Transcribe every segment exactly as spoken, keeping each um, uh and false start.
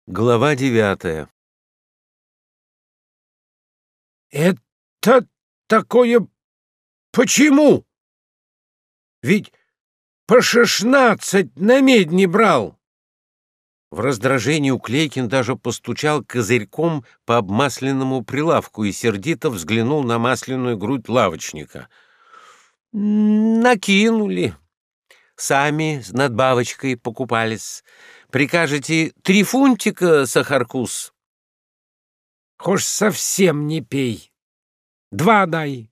Глава девятая. Это такое почему? Ведь по шестнадцать на медне брал. В раздражении Уклейкин даже постучал козырьком по обмасленному прилавку и сердито взглянул на масляную грудь лавочника. «Накинули. Сами с надбавочкой покупались. Прикажете три фунтика, сахаркус?» Хошь совсем не пей. Два дай.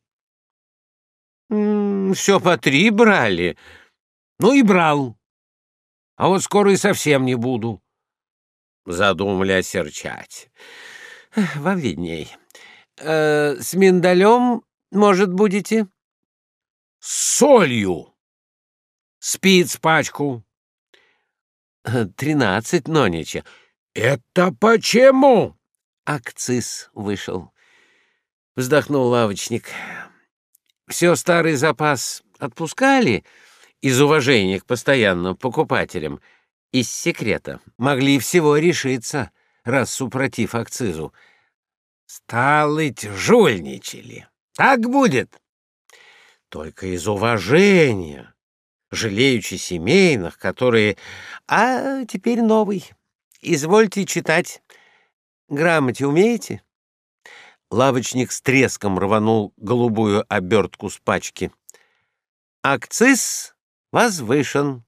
М, «Все по три брали. Ну и брал. А вот скоро и совсем не буду. Задумали осерчать. Вам видней. Э, с миндалем, может, будете? С солью. Спиц пачку. Тринадцать нонича. Это почему? Акциз вышел. Вздохнул лавочник. Все старый запас отпускали из уважения к постоянным покупателям. Из секрета. Могли всего решиться, раз супротив акцизу. Сталыть жульничали. Так будет. Только из уважения, жалеючи семейных, которые... А теперь новый. Извольте читать. Грамоте умеете? Лавочник с треском рванул голубую обертку с пачки. Акциз возвышен.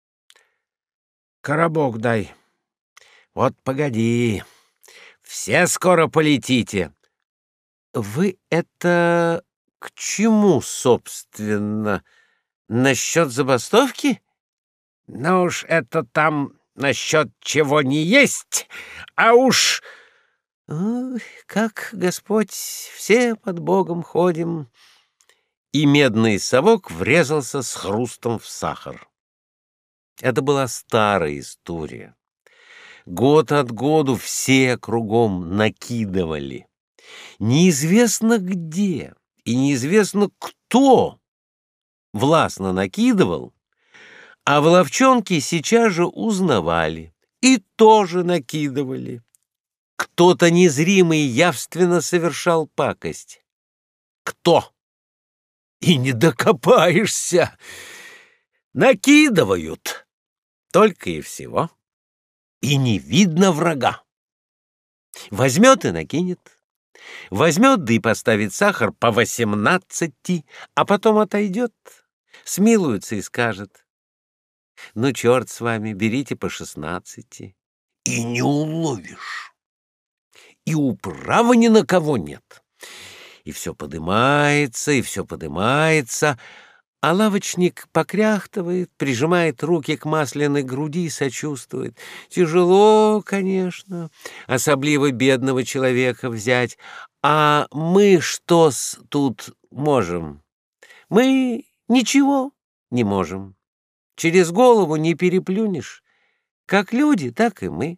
Коробок дай. Вот погоди. Все скоро полетите. Вы это к чему, собственно? Насчет забастовки? Ну уж это там насчет чего не есть, а уж... Ой, как Господь, все под Богом ходим. И медный совок врезался с хрустом в сахар. Это была старая история. Год от году все кругом накидывали. Неизвестно где и неизвестно кто властно накидывал, а в ловчонке сейчас же узнавали и тоже накидывали. Кто-то незримый явственно совершал пакость. Кто? И не докопаешься. Накидывают. Только и всего. И не видно врага. Возьмет и накинет. Возьмет, да и поставит сахар по восемнадцати, а потом отойдет, смилуется и скажет: ну, черт с вами, берите по шестнадцати. И не уловишь. И управы ни на кого нет. И все подымается, и все подымается, а лавочник покряхтывает, прижимает руки к масляной груди и сочувствует. Тяжело, конечно, особливо бедного человека взять. А мы что-с тут можем? Мы ничего не можем. Через голову не переплюнешь. Как люди, так и мы.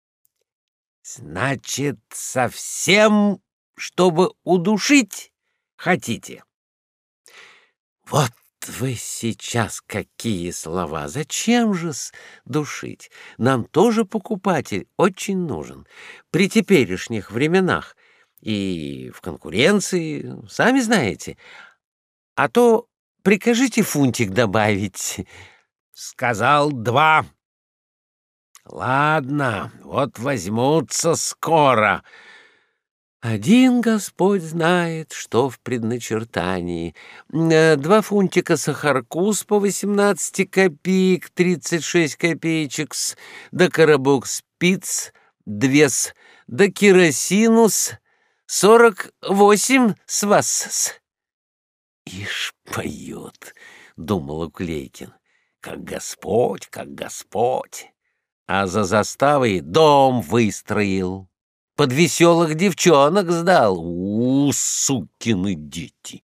Значит, совсем, чтобы удушить хотите? Вот вы сейчас какие слова! Зачем же-с душить? Нам тоже покупатель очень нужен. При теперешних временах и в конкуренции, сами знаете. А то прикажите фунтик добавить. Сказал два. Ладно, вот возьмутся скоро. Один Господь знает, что в предначертании. Э, Два фунтика сахаркус по восемнадцати копеек, тридцать шесть копеечек-с, да коробок спиц, две-с, да керосинус, сорок восемь с вас-с. Ишь поет, — думал Уклейкин, — как Господь, как Господь. А за заставой дом выстроил. Под веселых девчонок сдал. У, сукины дети!